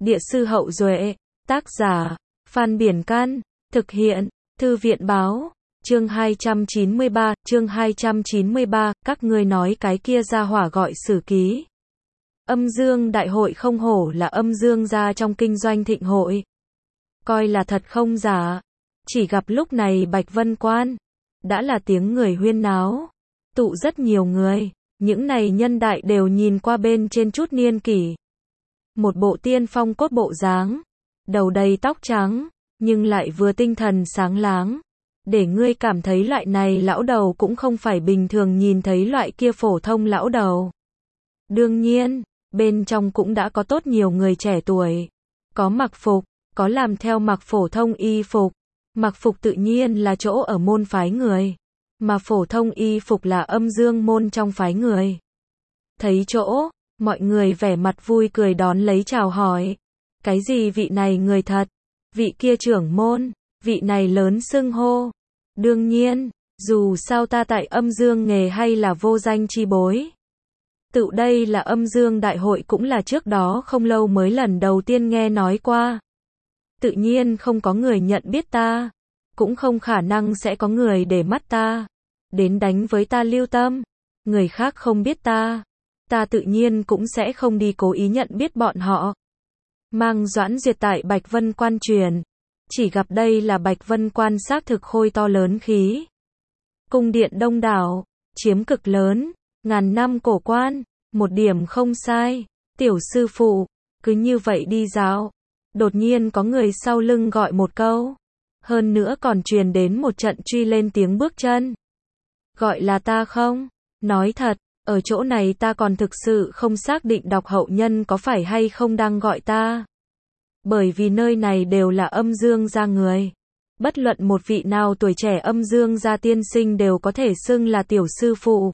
Địa sư Hậu Duệ, tác giả, Phan Biển Can, thực hiện, Thư viện Báo, chương 293, các ngươi nói cái kia ra hỏa gọi Sử Ký. Âm Dương đại hội không hổ là âm Dương gia trong kinh doanh thịnh hội. Coi là thật không giả. Chỉ gặp lúc này Bạch Vân Quan, đã là tiếng người huyên náo, tụ rất nhiều người, những này nhân đại đều nhìn qua bên trên chút niên kỷ. Một bộ tiên phong cốt bộ dáng, đầu đầy tóc trắng, nhưng lại vừa tinh thần sáng láng, để ngươi cảm thấy loại này lão đầu cũng không phải bình thường nhìn thấy loại kia phổ thông lão đầu. Đương nhiên, bên trong cũng đã có tốt nhiều người trẻ tuổi, có mặc phục, có làm theo mặc phổ thông y phục. Mặc phục tự nhiên là chỗ ở môn phái người, mà phổ thông y phục là âm dương môn trong phái người. Thấy chỗ, mọi người vẻ mặt vui cười đón lấy chào hỏi. Cái gì vị này người thật, vị kia trưởng môn, vị này lớn xưng hô. Đương nhiên, dù sao ta tại âm dương nghề hay là vô danh chi bối. Tự đây là âm dương đại hội cũng là trước đó không lâu mới lần đầu tiên nghe nói qua. Tự nhiên không có người nhận biết ta, cũng không khả năng sẽ có người để mắt ta, đến đánh với ta lưu tâm. Người khác không biết ta tự nhiên cũng sẽ không đi cố ý nhận biết bọn họ. Mang Doãn Duyệt tại Bạch Vân Quan truyền, chỉ gặp đây là Bạch Vân Quan xác thực khôi to lớn khí. Cung điện đông đảo, chiếm cực lớn, ngàn năm cổ quan, một điểm không sai. Tiểu sư phụ, cứ như vậy đi dạo. Đột nhiên có người sau lưng gọi một câu. Hơn nữa còn truyền đến một trận truy lên tiếng bước chân. Gọi là ta không? Nói thật, ở chỗ này ta còn thực sự không xác định đọc hậu nhân có phải hay không đang gọi ta. Bởi vì nơi này đều là âm dương gia người. Bất luận một vị nào tuổi trẻ âm dương gia tiên sinh đều có thể xưng là tiểu sư phụ.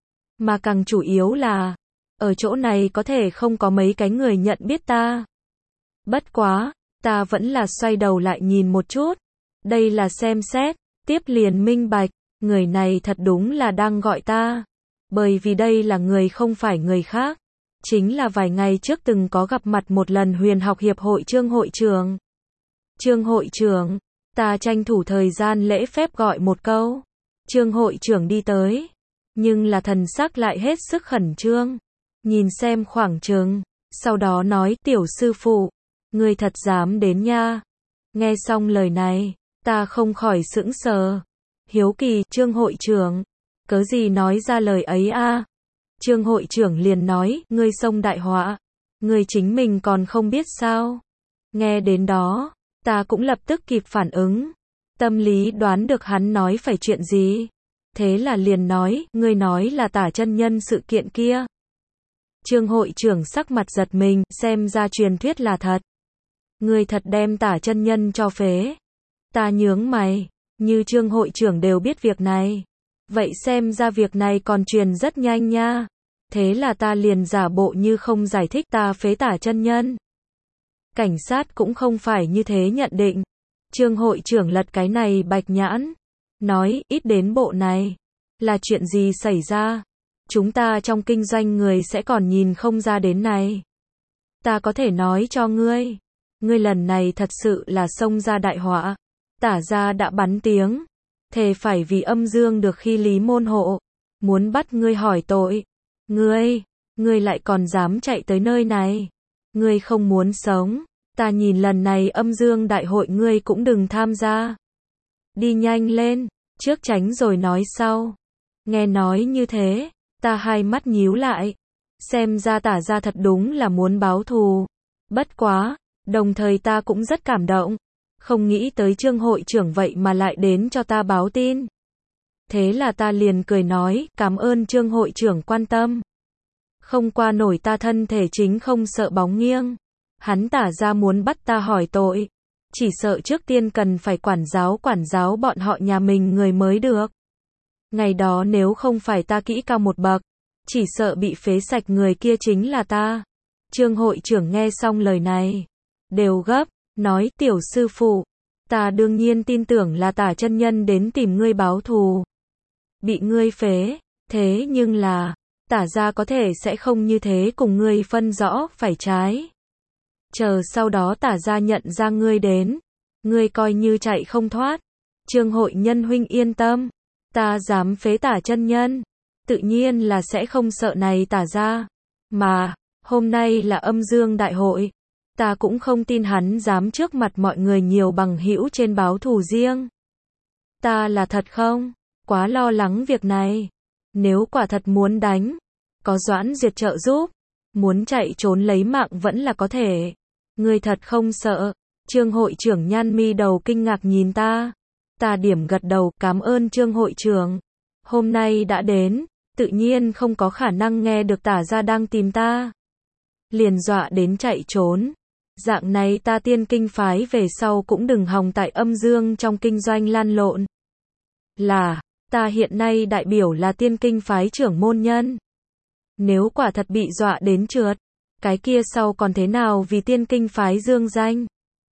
Mà càng chủ yếu là, ở chỗ này có thể không có mấy cái người nhận biết ta. Bất quá, ta vẫn là xoay đầu lại nhìn một chút. Đây là xem xét, tiếp liền minh bạch, người này thật đúng là đang gọi ta. Bởi vì đây là người không phải người khác. Chính là vài ngày trước từng có gặp mặt một lần Huyền học hiệp hội Trương hội trưởng. Trương hội trưởng, ta tranh thủ thời gian lễ phép gọi một câu. Trương hội trưởng đi tới, nhưng là thần sắc lại hết sức khẩn trương. Nhìn xem khoảng chừng, sau đó nói tiểu sư phụ. Ngươi thật dám đến nha. Nghe xong lời này, ta không khỏi sững sờ. Hiếu kỳ, Trương hội trưởng, cớ gì nói ra lời ấy a? Trương hội trưởng liền nói, ngươi xông đại họa, ngươi chính mình còn không biết sao? Nghe đến đó, ta cũng lập tức kịp phản ứng, tâm lý đoán được hắn nói phải chuyện gì. Thế là liền nói, ngươi nói là Tả chân nhân sự kiện kia. Trương hội trưởng sắc mặt giật mình, xem ra truyền thuyết là thật. Ngươi thật đem Tả chân nhân cho phế. Ta nhướng mày, như Trương hội trưởng đều biết việc này. Vậy xem ra việc này còn truyền rất nhanh nha. Thế là ta liền giả bộ như không giải thích ta phế Tả chân nhân. Cảnh sát cũng không phải như thế nhận định. Trương hội trưởng lật cái này bạch nhãn. Nói, ít đến bộ này. Là chuyện gì xảy ra? Chúng ta trong kinh doanh người sẽ còn nhìn không ra đến này. Ta có thể nói cho ngươi. Ngươi lần này thật sự là xông ra đại họa. Tả gia đã bắn tiếng. Thề phải vì âm dương được khi lý môn hộ. Muốn bắt ngươi hỏi tội. Ngươi lại còn dám chạy tới nơi này. Ngươi không muốn sống. Ta nhìn lần này âm dương đại hội ngươi cũng đừng tham gia. Đi nhanh lên, trước tránh rồi nói sau. Nghe nói như thế, ta hai mắt nhíu lại. Xem ra Tả gia thật đúng là muốn báo thù. Bất quá, đồng thời ta cũng rất cảm động. Không nghĩ tới Trương hội trưởng vậy mà lại đến cho ta báo tin. Thế là ta liền cười nói, cảm ơn Trương hội trưởng quan tâm. Không qua nổi ta thân thể chính không sợ bóng nghiêng. Hắn Tả gia muốn bắt ta hỏi tội. Chỉ sợ trước tiên cần phải quản giáo bọn họ nhà mình người mới được. Ngày đó nếu không phải ta kỹ cao một bậc, chỉ sợ bị phế sạch người kia chính là ta. Trương hội trưởng nghe xong lời này, đều gấp, nói tiểu sư phụ, ta đương nhiên tin tưởng là Tả chân nhân đến tìm ngươi báo thù. Bị ngươi phế, thế nhưng là, Tả gia có thể sẽ không như thế cùng ngươi phân rõ phải trái. chờ sau đó Tả gia nhận ra ngươi đến, ngươi coi như chạy không thoát. Trương hội nhân huynh yên tâm, ta dám phế Tả chân nhân, tự nhiên là sẽ không sợ này Tả gia. Mà, hôm nay là âm dương đại hội, ta cũng không tin hắn dám trước mặt mọi người nhiều bằng hữu trên báo thù riêng. Ta là thật không, quá lo lắng việc này. Nếu quả thật muốn đánh, có Doãn Duyệt trợ giúp, muốn chạy trốn lấy mạng vẫn là có thể. Ngươi thật không sợ? Trương hội trưởng nhăn mi đầu kinh ngạc nhìn ta. Ta điểm gật đầu, cảm ơn Trương hội trưởng. Hôm nay đã đến, tự nhiên không có khả năng nghe được Tả gia đang tìm ta. Liền dọa đến chạy trốn. Dạng này ta Tiên Kinh phái về sau cũng đừng hòng tại âm dương trong kinh doanh lan lộn. Là, ta hiện nay đại biểu là Tiên Kinh phái trưởng môn nhân. Nếu quả thật bị dọa đến trượt, cái kia sau còn thế nào vì Tiên Kinh phái dương danh.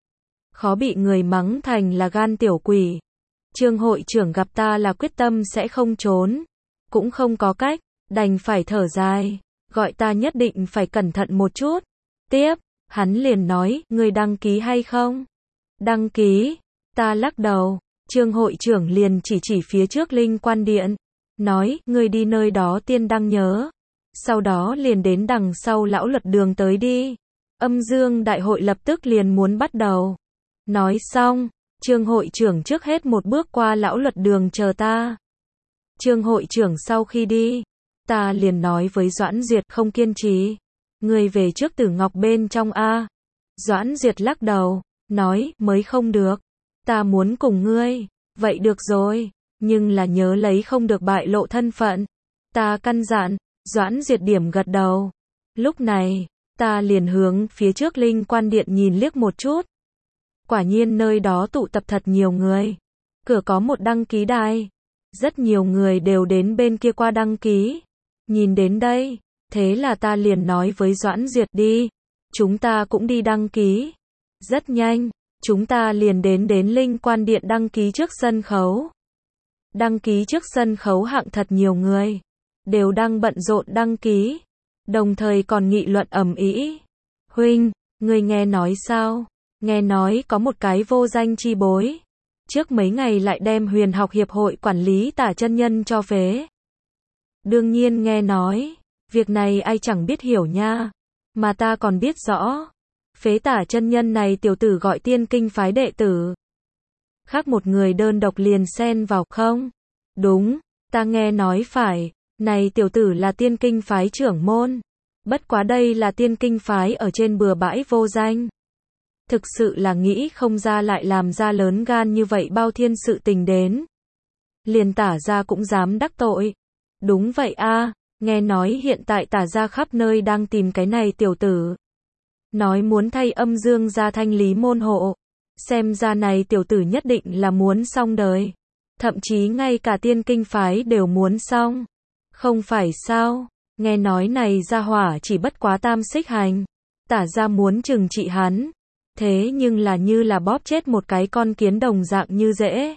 Khó bị người mắng thành là gan tiểu quỷ. Trương hội trưởng gặp ta là quyết tâm sẽ không trốn. Cũng không có cách, đành phải thở dài, gọi ta nhất định phải cẩn thận một chút. Tiếp, hắn liền nói, ngươi đăng ký hay không? Đăng ký, ta lắc đầu. Trương hội trưởng liền chỉ phía trước Linh Quan Điện, nói, ngươi đi nơi đó tiên đăng nhớ. Sau đó liền đến đằng sau lão luật đường tới đi. Âm dương đại hội lập tức liền muốn bắt đầu. Nói xong, Trương hội trưởng trước hết một bước qua lão luật đường chờ ta. Trương hội trưởng sau khi đi, ta liền nói với Doãn Duyệt không kiên trì. Ngươi về trước Tử Ngọc bên trong a. Doãn Duyệt lắc đầu, nói, mới không được. Ta muốn cùng ngươi. Vậy được rồi, nhưng là nhớ lấy không được bại lộ thân phận. Ta căn dặn. Doãn Duyệt điểm gật đầu. Lúc này, ta liền hướng phía trước Linh Quan Điện nhìn liếc một chút. Quả nhiên nơi đó tụ tập thật nhiều người. Cửa có một đăng ký đài. Rất nhiều người đều đến bên kia qua đăng ký. Nhìn đến đây, thế là ta liền nói với Doãn Duyệt đi. Chúng ta cũng đi đăng ký. Rất nhanh, chúng ta liền đến Linh Quan Điện đăng ký trước sân khấu. Đăng ký trước sân khấu hạng thật nhiều người. Đều đang bận rộn đăng ký. Đồng thời còn nghị luận ầm ĩ. Huynh, ngươi nghe nói sao? Nghe nói có một cái vô danh chi bối. Trước mấy ngày lại đem Huyền học hiệp hội quản lý Tả chân nhân cho phế. Đương nhiên nghe nói. Việc này ai chẳng biết hiểu nha. Mà ta còn biết rõ. Phế Tả chân nhân này tiểu tử gọi Tiên Kinh phái đệ tử. Khác một người đơn độc liền xen vào không? Đúng, ta nghe nói phải. Này tiểu tử là Tiên Kinh phái trưởng môn. Bất quá đây là Tiên Kinh phái ở trên bừa bãi vô danh. Thực sự là nghĩ không ra lại làm ra lớn gan như vậy bao thiên sự tình đến. Liền Tả gia cũng dám đắc tội. Đúng vậy a, nghe nói hiện tại Tả gia khắp nơi đang tìm cái này tiểu tử. Nói muốn thay âm dương gia thanh lý môn hộ. Xem ra này tiểu tử nhất định là muốn xong đời. Thậm chí ngay cả Tiên Kinh phái đều muốn xong. Không phải sao, nghe nói này gia hỏa chỉ bất quá tam xích hành. Tả gia muốn trừng trị hắn. Thế nhưng là như là bóp chết một cái con kiến đồng dạng như dễ.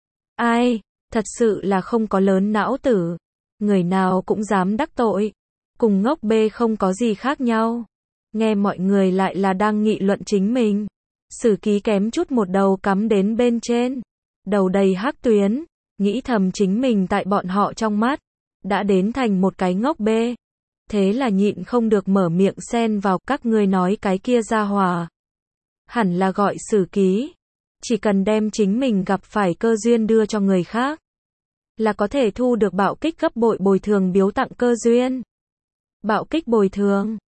Ai, thật sự là không có lớn não tử. Người nào cũng dám đắc tội. Cùng ngốc bê không có gì khác nhau. Nghe mọi người lại là đang nghị luận chính mình. Sử Ký kém chút một đầu cắm đến bên trên. Đầu đầy hắc tuyến. Nghĩ thầm chính mình tại bọn họ trong mắt. Đã đến thành một cái ngốc bê. Thế là nhịn không được mở miệng xen vào các ngươi nói cái kia gia hỏa. Hẳn là gọi Sử Ký. Chỉ cần đem chính mình gặp phải cơ duyên đưa cho người khác. Là có thể thu được bạo kích gấp bội bồi thường biếu tặng cơ duyên. Bạo kích bồi thường.